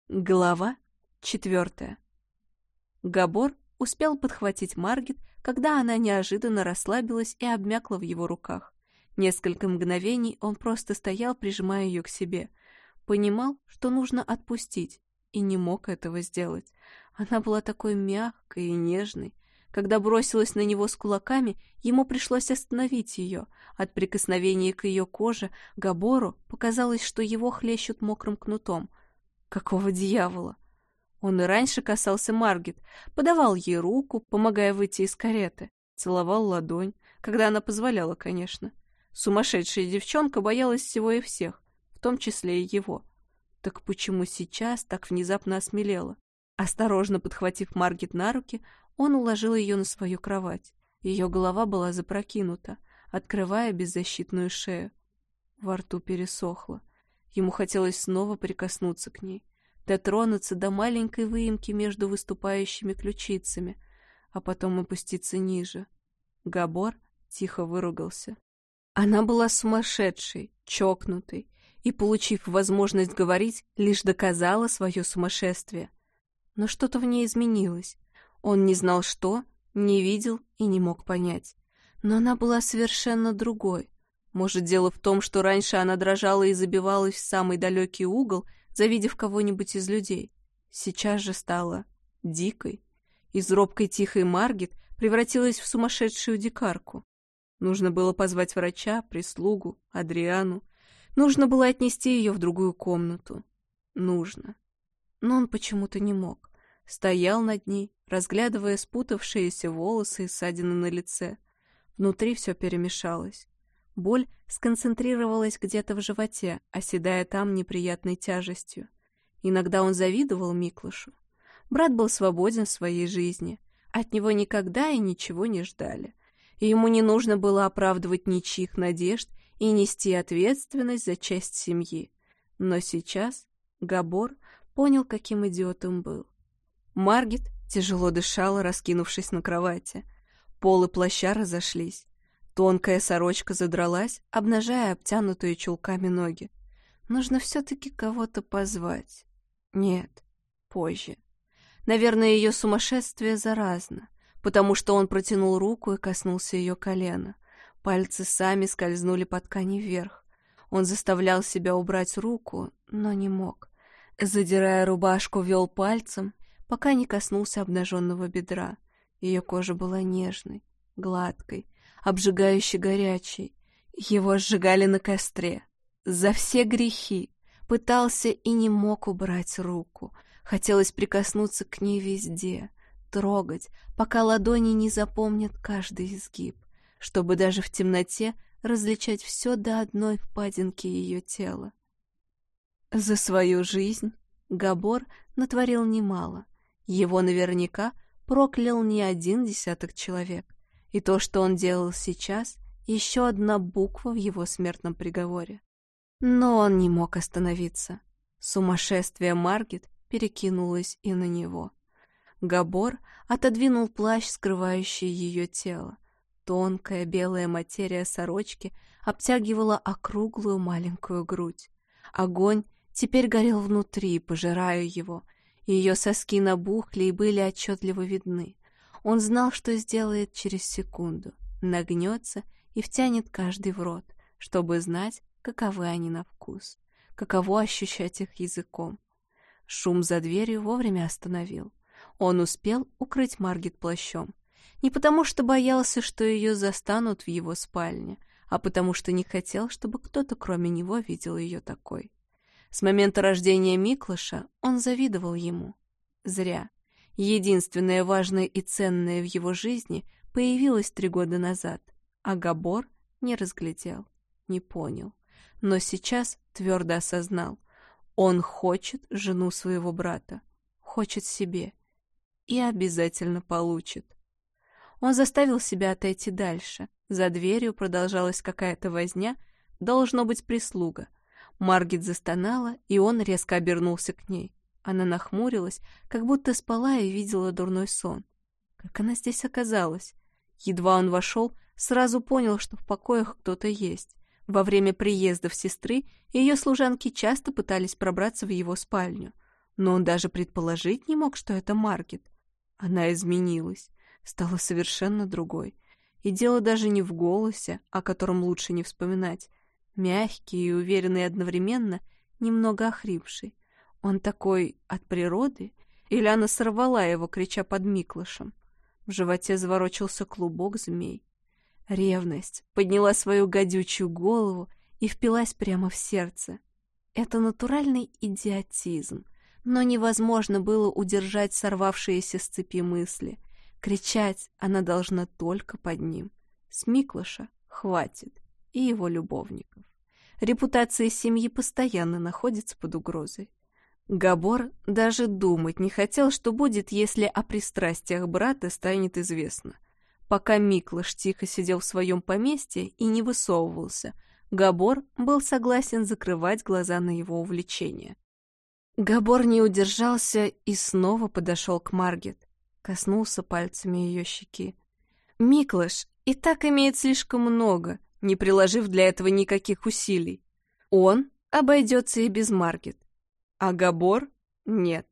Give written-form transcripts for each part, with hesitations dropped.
Глава 4. Габор успел подхватить Маргит, когда она неожиданно расслабилась и обмякла в его руках. Несколько мгновений он просто стоял, прижимая ее к себе. Понимал, что нужно отпустить, и не мог этого сделать. Она была такой мягкой и нежной. Когда бросилась на него с кулаками, ему пришлось остановить ее. От прикосновения к ее коже Габору показалось, что его хлещут мокрым кнутом. Какого дьявола? Он и раньше касался Маргит, подавал ей руку, помогая выйти из кареты, целовал ладонь, когда она позволяла, конечно. Сумасшедшая девчонка боялась всего и всех, в том числе и его. Так почему сейчас так внезапно осмелела? Осторожно подхватив Маргит на руки, он уложил ее на свою кровать. Ее голова была запрокинута, открывая беззащитную шею. Во рту пересохло. Ему хотелось снова прикоснуться к ней, дотронуться до маленькой выемки между выступающими ключицами, а потом опуститься ниже. Габор тихо выругался. Она была сумасшедшей, чокнутой, и, получив возможность говорить, лишь доказала свое сумасшествие. Но что-то в ней изменилось. Он не знал что, не видел и не мог понять. Но она была совершенно другой. Может, дело в том, что раньше она дрожала и забивалась в самый далекий угол, завидев кого-нибудь из людей. Сейчас же стала дикой. Из робкой тихой Маргит превратилась в сумасшедшую дикарку. Нужно было позвать врача, прислугу, Адриану. Нужно было отнести ее в другую комнату. Нужно. Но он почему-то не мог. Стоял над ней, разглядывая спутавшиеся волосы и ссадины на лице. Внутри все перемешалось. Боль сконцентрировалась где-то в животе, оседая там неприятной тяжестью. Иногда он завидовал Миклошу. Брат был свободен в своей жизни. От него никогда и ничего не ждали. И ему не нужно было оправдывать ничьих надежд и нести ответственность за часть семьи. Но сейчас Габор понял, каким идиотом был. Маргит тяжело дышала, раскинувшись на кровати. Полы плаща разошлись. Тонкая сорочка задралась, обнажая обтянутые чулками ноги. Нужно все-таки кого-то позвать. Нет, позже. Наверное, ее сумасшествие заразно, потому что он протянул руку и коснулся ее колена. Пальцы сами скользнули по ткани вверх. Он заставлял себя убрать руку, но не мог. Задирая рубашку, вел пальцем, пока не коснулся обнаженного бедра. Ее кожа была нежной, гладкой, обжигающе горячей. Его сжигали на костре. За все грехи. Пытался и не мог убрать руку. Хотелось прикоснуться к ней везде, трогать, пока ладони не запомнят каждый изгиб, чтобы даже в темноте различать все до одной впадинки ее тела. За свою жизнь Габор натворил немало. Его наверняка проклял не один десяток человек. И то, что он делал сейчас, еще одна буква в его смертном приговоре. Но он не мог остановиться. Сумасшествие Маргит перекинулось и на него. Габор отодвинул плащ, скрывающий ее тело. Тонкая белая материя сорочки обтягивала округлую маленькую грудь. Огонь теперь горел внутри, пожирая его. Ее соски набухли и были отчетливо видны. Он знал, что сделает через секунду. Нагнется и втянет каждый в рот, чтобы знать, каковы они на вкус, каково ощущать их языком. Шум за дверью вовремя остановил. Он успел укрыть Маргит плащом. Не потому, что боялся, что ее застанут в его спальне, а потому, что не хотел, чтобы кто-то кроме него видел ее такой. С момента рождения Миклоша он завидовал ему. Зря. Единственное важное и ценное в его жизни появилось 3 года назад, а Габор не разглядел, не понял. Но сейчас твердо осознал. Он хочет жену своего брата, хочет себе и обязательно получит. Он заставил себя отойти дальше. За дверью продолжалась какая-то возня, должно быть прислуга. Маргит застонала, и он резко обернулся к ней. Она нахмурилась, как будто спала и видела дурной сон. Как она здесь оказалась? Едва он вошел, сразу понял, что в покоях кто-то есть. Во время приездов сестры ее служанки часто пытались пробраться в его спальню. но он даже предположить не мог, что это Маргит. Она изменилась, стала совершенно другой. И дело даже не в голосе, о котором лучше не вспоминать. Мягкий и уверенный одновременно, немного охрипший. Он такой от природы? Или она сорвала его, крича под Миклашем? В животе заворочился клубок змей. Ревность подняла свою гадючую голову и впилась прямо в сердце. Это натуральный идиотизм, но невозможно было удержать сорвавшиеся с цепи мысли. Кричать она должна только под ним. С Миклаша хватит, и его любовников. Репутация семьи постоянно находится под угрозой. Габор даже думать не хотел, что будет, если о пристрастиях брата станет известно. Пока Миклаш тихо сидел в своем поместье и не высовывался, Габор был согласен закрывать глаза на его увлечение. Габор не удержался и снова подошел к Маргит, коснулся пальцами ее щеки. Миклаш и так имеет слишком много, не приложив для этого никаких усилий. Он обойдется и без Маргит, а Габор — нет.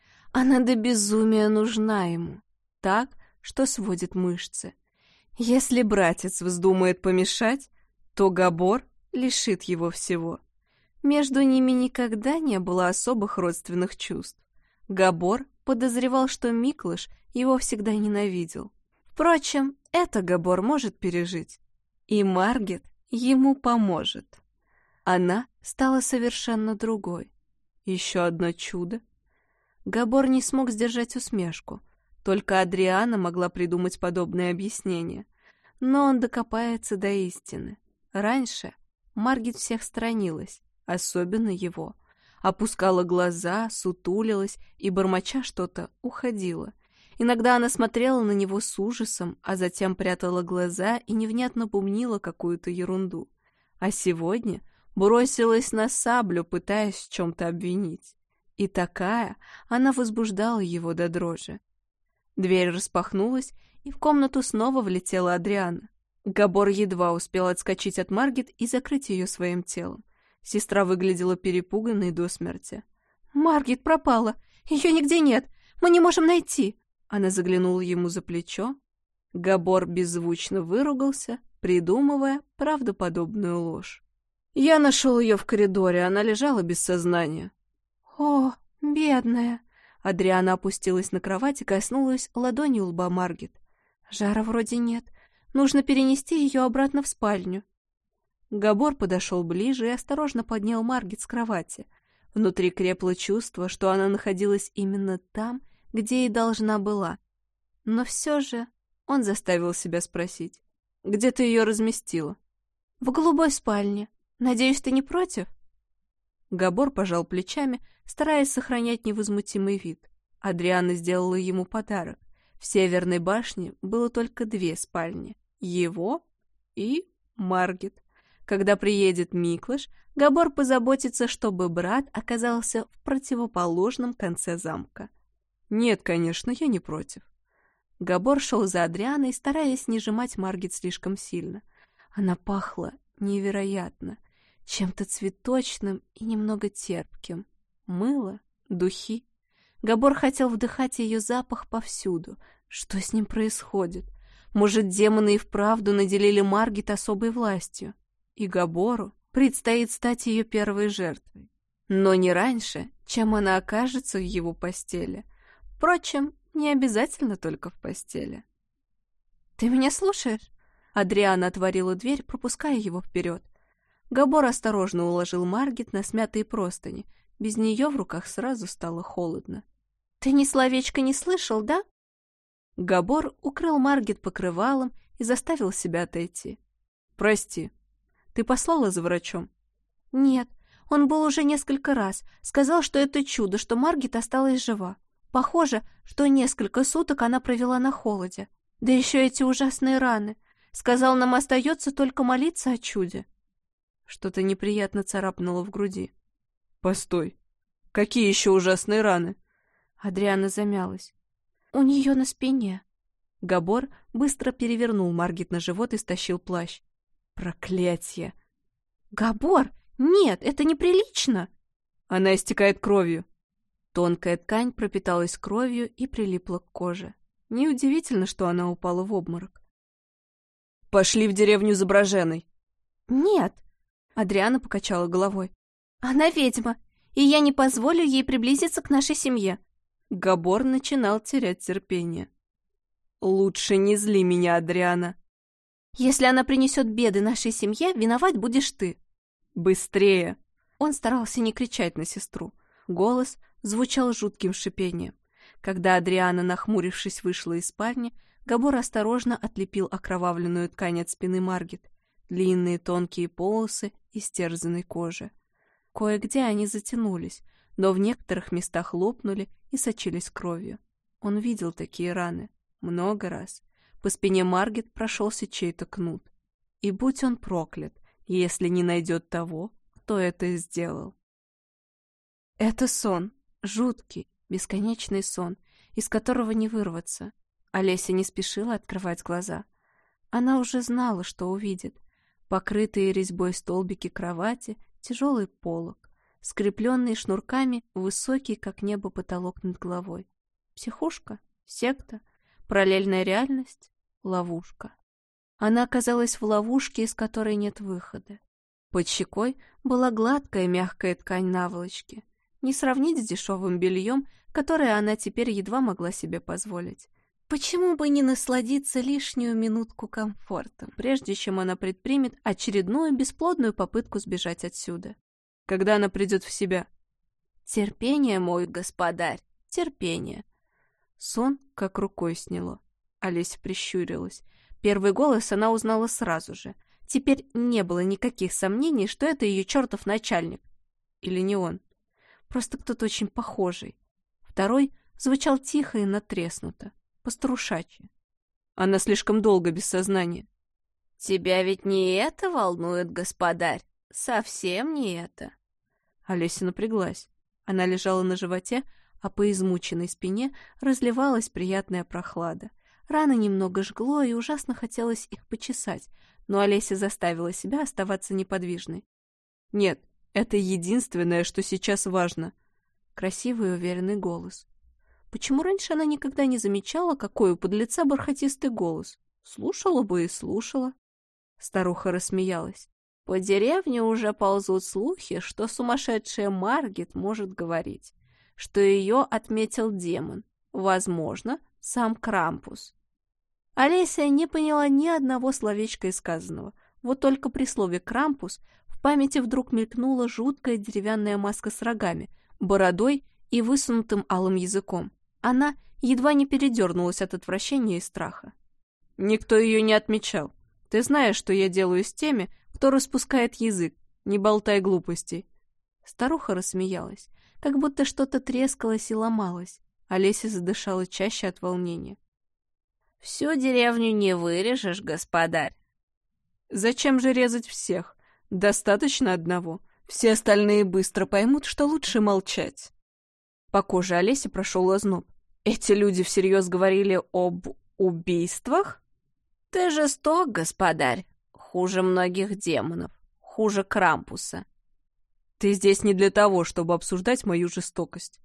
Она до безумия нужна ему, так, что сводит мышцы. Если братец вздумает помешать, то Габор лишит его всего. Между ними никогда не было особых родственных чувств. Габор подозревал, что Миклаш его всегда ненавидел. Впрочем, это Габор может пережить. И Маргит ему поможет. Она стала совершенно другой. Еще одно чудо. Габор не смог сдержать усмешку. Только Адриана могла придумать подобное объяснение. Но он докопается до истины. Раньше Маргит всех сторонилась, особенно его. Опускала глаза, сутулилась и, бормоча что-то, уходила. Иногда она смотрела на него с ужасом, а затем прятала глаза и невнятно бубнила какую-то ерунду. А сегодня бросилась на саблю, пытаясь в чем-то обвинить. И такая она возбуждала его до дрожи. Дверь распахнулась, и в комнату снова влетела Адриана. Габор едва успел отскочить от Маргит и закрыть ее своим телом. Сестра выглядела перепуганной до смерти. «Маргит пропала! Ее нигде нет! Мы не можем найти!» Она заглянула ему за плечо. Габор беззвучно выругался, придумывая правдоподобную ложь. «Я нашел ее в коридоре, она лежала без сознания». «О, бедная!» Адриана опустилась на кровать и коснулась ладонью лба Маргит. «Жара вроде нет. Нужно перенести ее обратно в спальню». Габор подошел ближе и осторожно поднял Маргит с кровати. Внутри крепло чувство, что она находилась именно там, где и должна была. Но все же он заставил себя спросить: «Где ты ее разместила?» «В голубой спальне. Надеюсь, ты не против?» Габор пожал плечами, стараясь сохранять невозмутимый вид. Адриана сделала ему подарок. В Северной башне было только 2 спальни — его и Маргит. Когда приедет Миклаш, Габор позаботится, чтобы брат оказался в противоположном конце замка. «Нет, конечно, я не против». Габор шел за Адрианой, стараясь не сжимать Маргит слишком сильно. Она пахла невероятно, чем-то цветочным и немного терпким. Мыло, духи. Габор хотел вдыхать ее запах повсюду. Что с ним происходит? Может, демоны и вправду наделили Маргит особой властью? И Габору предстоит стать ее первой жертвой. Но не раньше, чем она окажется в его постели. Впрочем, не обязательно только в постели. «Ты меня слушаешь?» Адриана отворила дверь, пропуская его вперед. Габор осторожно уложил Маргит на смятые простыни. Без нее в руках сразу стало холодно. «Ты ни словечко не слышал, да?» Габор укрыл Маргит покрывалом и заставил себя отойти. «Прости, ты послала за врачом?» «Нет, он был уже несколько раз. Сказал, что это чудо, что Маргит осталась жива. Похоже, что несколько суток она провела на холоде. Да еще эти ужасные раны. Сказал, нам остается только молиться о чуде». Что-то неприятно царапнуло в груди. «Постой, какие еще ужасные раны?» Адриана замялась. «У нее на спине». Габор быстро перевернул Маргит на живот и стащил плащ. «Проклятье!» «Габор! Нет, это неприлично!» «Она истекает кровью». Тонкая ткань пропиталась кровью и прилипла к коже. Неудивительно, что она упала в обморок. «Пошли в деревню за Броженой!» «Нет!» — Адриана покачала головой. «Она ведьма, и я не позволю ей приблизиться к нашей семье!» Габор начинал терять терпение. «Лучше не зли меня, Адриана!» «Если она принесет беды нашей семье, виноват будешь ты!» «Быстрее!» Он старался не кричать на сестру. Голос звучал жутким шипением. Когда Адриана, нахмурившись, вышла из спальни, Габор осторожно отлепил окровавленную ткань от спины Маргит, длинные тонкие полосы истерзанной кожи. Кое-где они затянулись, но в некоторых местах лопнули и сочились кровью. Он видел такие раны много раз. По спине Маргит прошелся чей-то кнут. И будь он проклят, если не найдет того, кто это сделал. Это сон, жуткий, бесконечный сон, из которого не вырваться. Олеся не спешила открывать глаза. Она уже знала, что увидит. Покрытые резьбой столбики кровати, тяжелый полог, скрепленный шнурками высокий, как небо, потолок над головой. Психушка? Секта? Параллельная реальность? Ловушка. Она оказалась в ловушке, из которой нет выхода. Под щекой была гладкая мягкая ткань наволочки. Не сравнить с дешевым бельем, которое она теперь едва могла себе позволить. Почему бы не насладиться лишнюю минутку комфортом, прежде чем она предпримет очередную бесплодную попытку сбежать отсюда? Когда она придет в себя? Терпение, мой господарь, терпение. Сон как рукой сняло. Олеся прищурилась. Первый голос она узнала сразу же. Теперь не было никаких сомнений, что это ее чертов начальник. Или не он. Просто кто-то очень похожий. Второй звучал тихо и натреснуто, по-старушачьи. Она слишком долго без сознания. «Тебя ведь не это волнует, господарь? Совсем не это». Олеся напряглась. Она лежала на животе, а по измученной спине разливалась приятная прохлада. Раны немного жгло, и ужасно хотелось их почесать, но Олеся заставила себя оставаться неподвижной. «Нет, это единственное, что сейчас важно». Красивый и уверенный голос. Почему раньше она никогда не замечала, какой у подлеца бархатистый голос? Слушала бы и слушала. Старуха рассмеялась. По деревне уже ползут слухи, что сумасшедшая Маргит может говорить, что ее отметил демон, возможно, сам Крампус. Олеся не поняла ни одного словечка из сказанного. Вот только при слове «Крампус» в памяти вдруг мелькнула жуткая деревянная маска с рогами, бородой и высунутым алым языком. Она едва не передернулась от отвращения и страха. «Никто ее не отмечал. Ты знаешь, что я делаю с теми, кто распускает язык. Не болтай глупостей». Старуха рассмеялась, как будто что-то трескалось и ломалось. Олеся задышала чаще от волнения. «Всю деревню не вырежешь, господарь». «Зачем же резать всех? Достаточно одного. Все остальные быстро поймут, что лучше молчать». По коже Олеси прошел озноб. Эти люди всерьез говорили об убийствах? «Ты жесток, господарь. Хуже многих демонов. Хуже Крампуса». «Ты здесь не для того, чтобы обсуждать мою жестокость».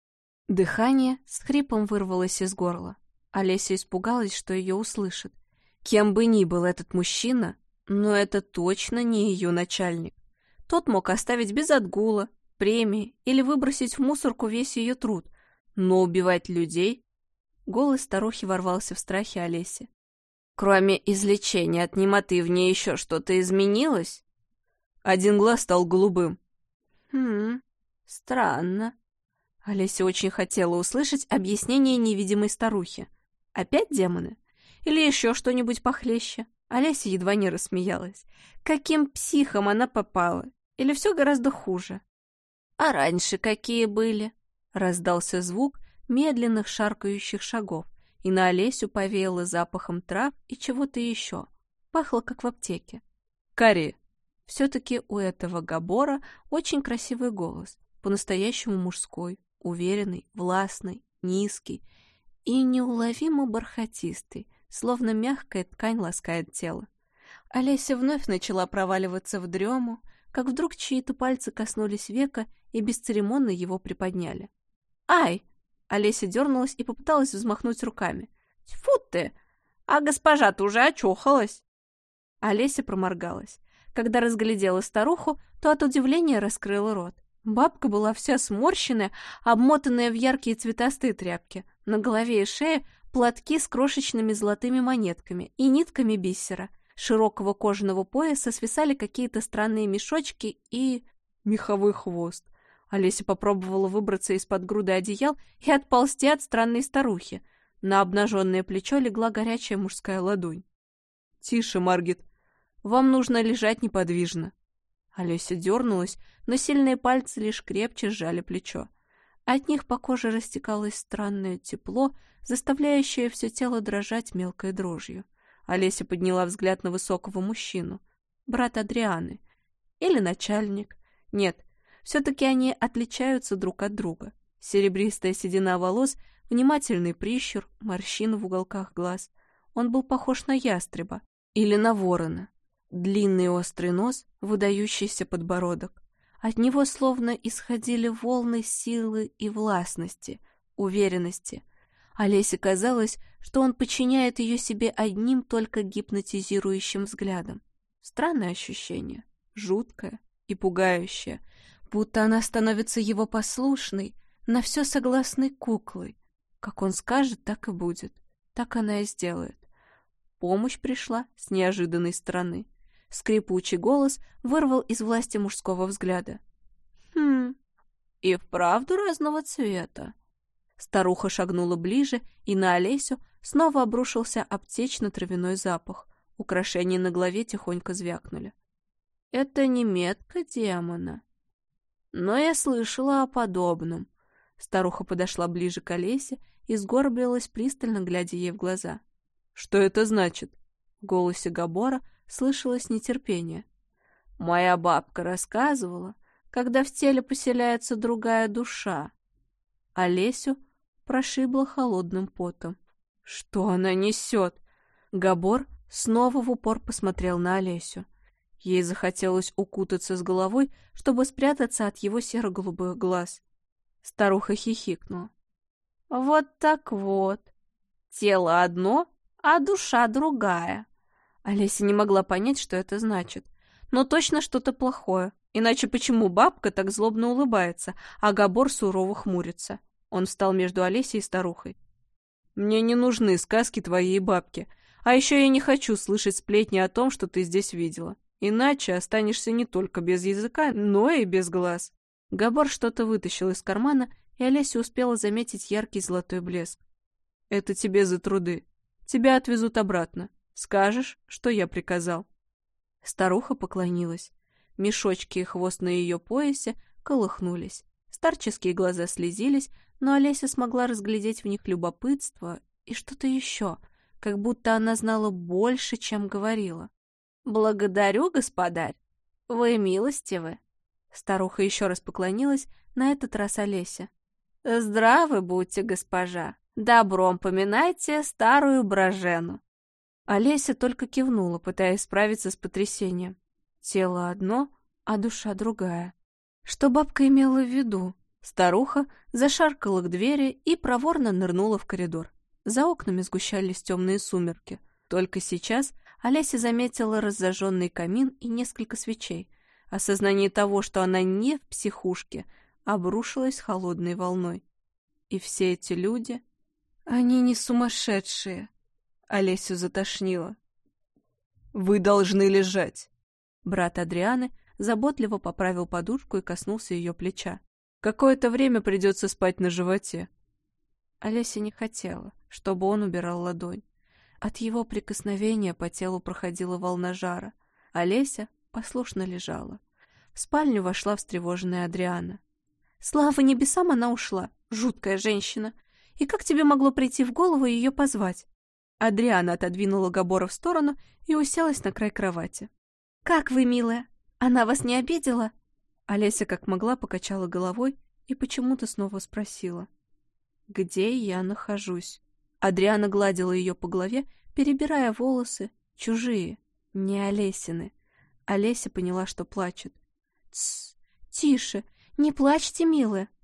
Дыхание с хрипом вырвалось из горла. Олеся испугалась, что ее услышат. Кем бы ни был этот мужчина, но это точно не ее начальник. Тот мог оставить без отгула, премии или выбросить в мусорку весь ее труд, но убивать людей... Голос старухи ворвался в страхе Олеси. «Кроме излечения от немоты в ней еще что-то изменилось?» Один глаз стал голубым. Странно». Олеся очень хотела услышать объяснение невидимой старухи. Опять демоны? Или еще что-нибудь похлеще? Олеся едва не рассмеялась. Каким психом она попала? Или все гораздо хуже? «А раньше какие были?» Раздался звук медленных шаркающих шагов, и на Олесю повеяло запахом трав и чего-то еще. Пахло, как в аптеке. «Кари!» Все-таки у этого Габора очень красивый голос, по-настоящему мужской, уверенный, властный, низкий и неуловимо бархатистый, словно мягкая ткань ласкает тело. Олеся вновь начала проваливаться в дрему, как вдруг чьи-то пальцы коснулись века и бесцеремонно его приподняли. Ай! Олеся дернулась и попыталась взмахнуть руками. Тьфу ты! А госпожа-то уже очухалась. Олеся проморгалась. Когда разглядела старуху, то от удивления раскрыла рот. Бабка была вся сморщенная, обмотанная в яркие цветастые тряпки. На голове и шее платки с крошечными золотыми монетками и нитками бисера. С широкого кожаного пояса свисали какие-то странные мешочки и... меховой хвост. Олеся попробовала выбраться из-под груды одеял и отползти от странной старухи. На обнаженное плечо легла горячая мужская ладонь. «Тише, Маргит. Вам нужно лежать неподвижно». Олеся дернулась, но сильные пальцы лишь крепче сжали плечо. От них по коже растекалось странное тепло, заставляющее все тело дрожать мелкой дрожью. Олеся подняла взгляд на высокого мужчину. Брат Адрианы. Или начальник. Нет, все-таки они отличаются друг от друга. Серебристая седина волос, внимательный прищур, морщины в уголках глаз. Он был похож на ястреба или на ворона. Длинный острый нос, выдающийся подбородок. От него словно исходили волны силы и властности, уверенности. Олесе казалось, что он подчиняет ее себе одним только гипнотизирующим взглядом. Странное ощущение, жуткое и пугающее, будто она становится его послушной, на все согласной куклой. Как он скажет, так и будет, так она и сделает. Помощь пришла с неожиданной стороны. Скрипучий голос вырвал из власти мужского взгляда. И вправду разного цвета. Старуха шагнула ближе, и на Олесю снова обрушился аптечно-травяной запах. Украшения на голове тихонько звякнули. Это не метка демона. Но я слышала о подобном. Старуха подошла ближе к Олесе и сгорбилась, пристально глядя ей в глаза. Что это значит? В голосе Габора слышалось нетерпение. Моя бабка рассказывала, когда в теле поселяется другая душа. Олесю прошибло холодным потом. Что она несет? Габор снова в упор посмотрел на Олесю. Ей захотелось укутаться с головой, чтобы спрятаться от его серо-голубых глаз. Старуха хихикнула. Вот так вот. Тело одно, а душа другая. Олеся не могла понять, что это значит. Но точно что-то плохое. Иначе почему бабка так злобно улыбается, а Габор сурово хмурится? Он встал между Олесей и старухой. «Мне не нужны сказки твоей бабки. А еще я не хочу слышать сплетни о том, что ты здесь видела. Иначе останешься не только без языка, но и без глаз». Габор что-то вытащил из кармана, и Олеся успела заметить яркий золотой блеск. «Это тебе за труды. Тебя отвезут обратно. Скажешь, что я приказал». Старуха поклонилась. Мешочки и хвост на ее поясе колыхнулись. Старческие глаза слезились, но Олеся смогла разглядеть в них любопытство и что-то еще, как будто она знала больше, чем говорила. «Благодарю, господарь. Вы милостивы». Старуха еще раз поклонилась, на этот раз Олеся. «Здравы будьте, госпожа. Добром поминайте старую Бражену». Олеся только кивнула, пытаясь справиться с потрясением. Тело одно, а душа другая. Что бабка имела в виду? Старуха зашаркала к двери и проворно нырнула в коридор. За окнами сгущались темные сумерки. Только сейчас Олеся заметила разожженный камин и несколько свечей. Осознание того, что она не в психушке, обрушилось холодной волной. И все эти люди... Они не сумасшедшие. Олесю затошнило. «Вы должны лежать!» Брат Адрианы заботливо поправил подушку и коснулся ее плеча. «Какое-то время придется спать на животе». Олеся не хотела, чтобы он убирал ладонь. От его прикосновения по телу проходила волна жара. Олеся послушно лежала. В спальню вошла встревоженная Адриана. «Слава небесам, она ушла. Жуткая женщина. И как тебе могло прийти в голову ее позвать?» Адриана отодвинула Габора в сторону и уселась на край кровати. «Как вы, милая? Она вас не обидела?» Олеся как могла покачала головой и почему-то снова спросила. «Где я нахожусь?» Адриана гладила ее по голове, перебирая волосы, чужие, не Олесины. Олеся поняла, что плачет. «Тсс, тише, не плачьте, милая.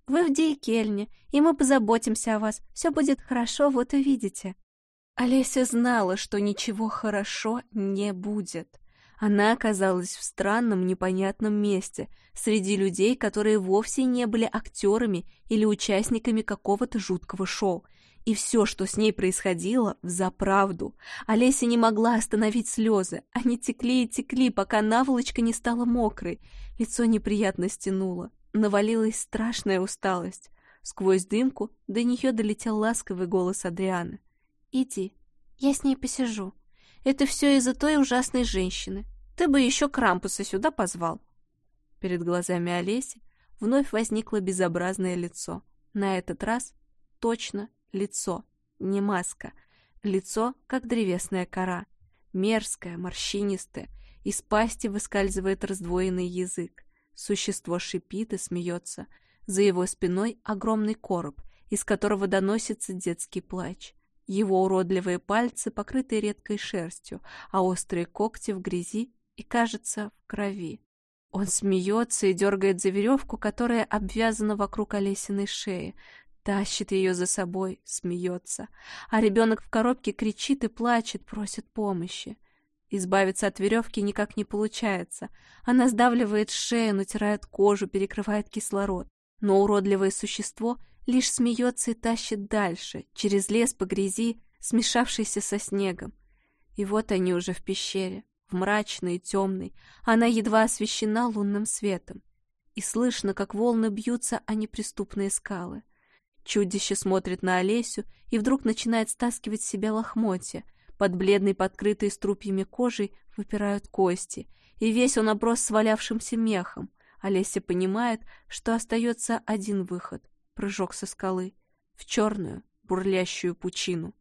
Вы в Дейкельне, и мы позаботимся о вас. Все будет хорошо, вот увидите». Олеся знала, что ничего хорошо не будет. Она оказалась в странном, непонятном месте, среди людей, которые вовсе не были актерами или участниками какого-то жуткого шоу. И все, что с ней происходило, взаправду. Олеся не могла остановить слезы. Они текли и текли, пока наволочка не стала мокрой. Лицо неприятно стянуло. Навалилась страшная усталость. Сквозь дымку до нее долетел ласковый голос Адрианы. «Иди, я с ней посижу. Это все из-за той ужасной женщины. Ты бы еще Крампуса сюда позвал». Перед глазами Олеси вновь возникло безобразное лицо. На этот раз точно лицо, не маска. Лицо, как древесная кора. Мерзкое, морщинистое. Из пасти выскальзывает раздвоенный язык. Существо шипит и смеется. За его спиной огромный короб, из которого доносится детский плач. Его уродливые пальцы покрыты редкой шерстью, а острые когти в грязи и, кажется, в крови. Он смеется и дергает за веревку, которая обвязана вокруг Олесиной шеи, тащит ее за собой, смеется. А ребенок в коробке кричит и плачет, просит помощи. Избавиться от веревки никак не получается. Она сдавливает шею, натирает кожу, перекрывает кислород. Но уродливое существо лишь смеется и тащит дальше, через лес по грязи, смешавшийся со снегом. И вот они уже в пещере, в мрачной и темной. Она едва освещена лунным светом. И слышно, как волны бьются о неприступные скалы. Чудище смотрит на Олесю и вдруг начинает стаскивать с себя лохмотья. Под бледной, подкрытой струпьями кожей выпирают кости, и весь он оброс свалявшимся мехом. Олеся понимает, что остается один выход — прыжок со скалы в черную, бурлящую пучину.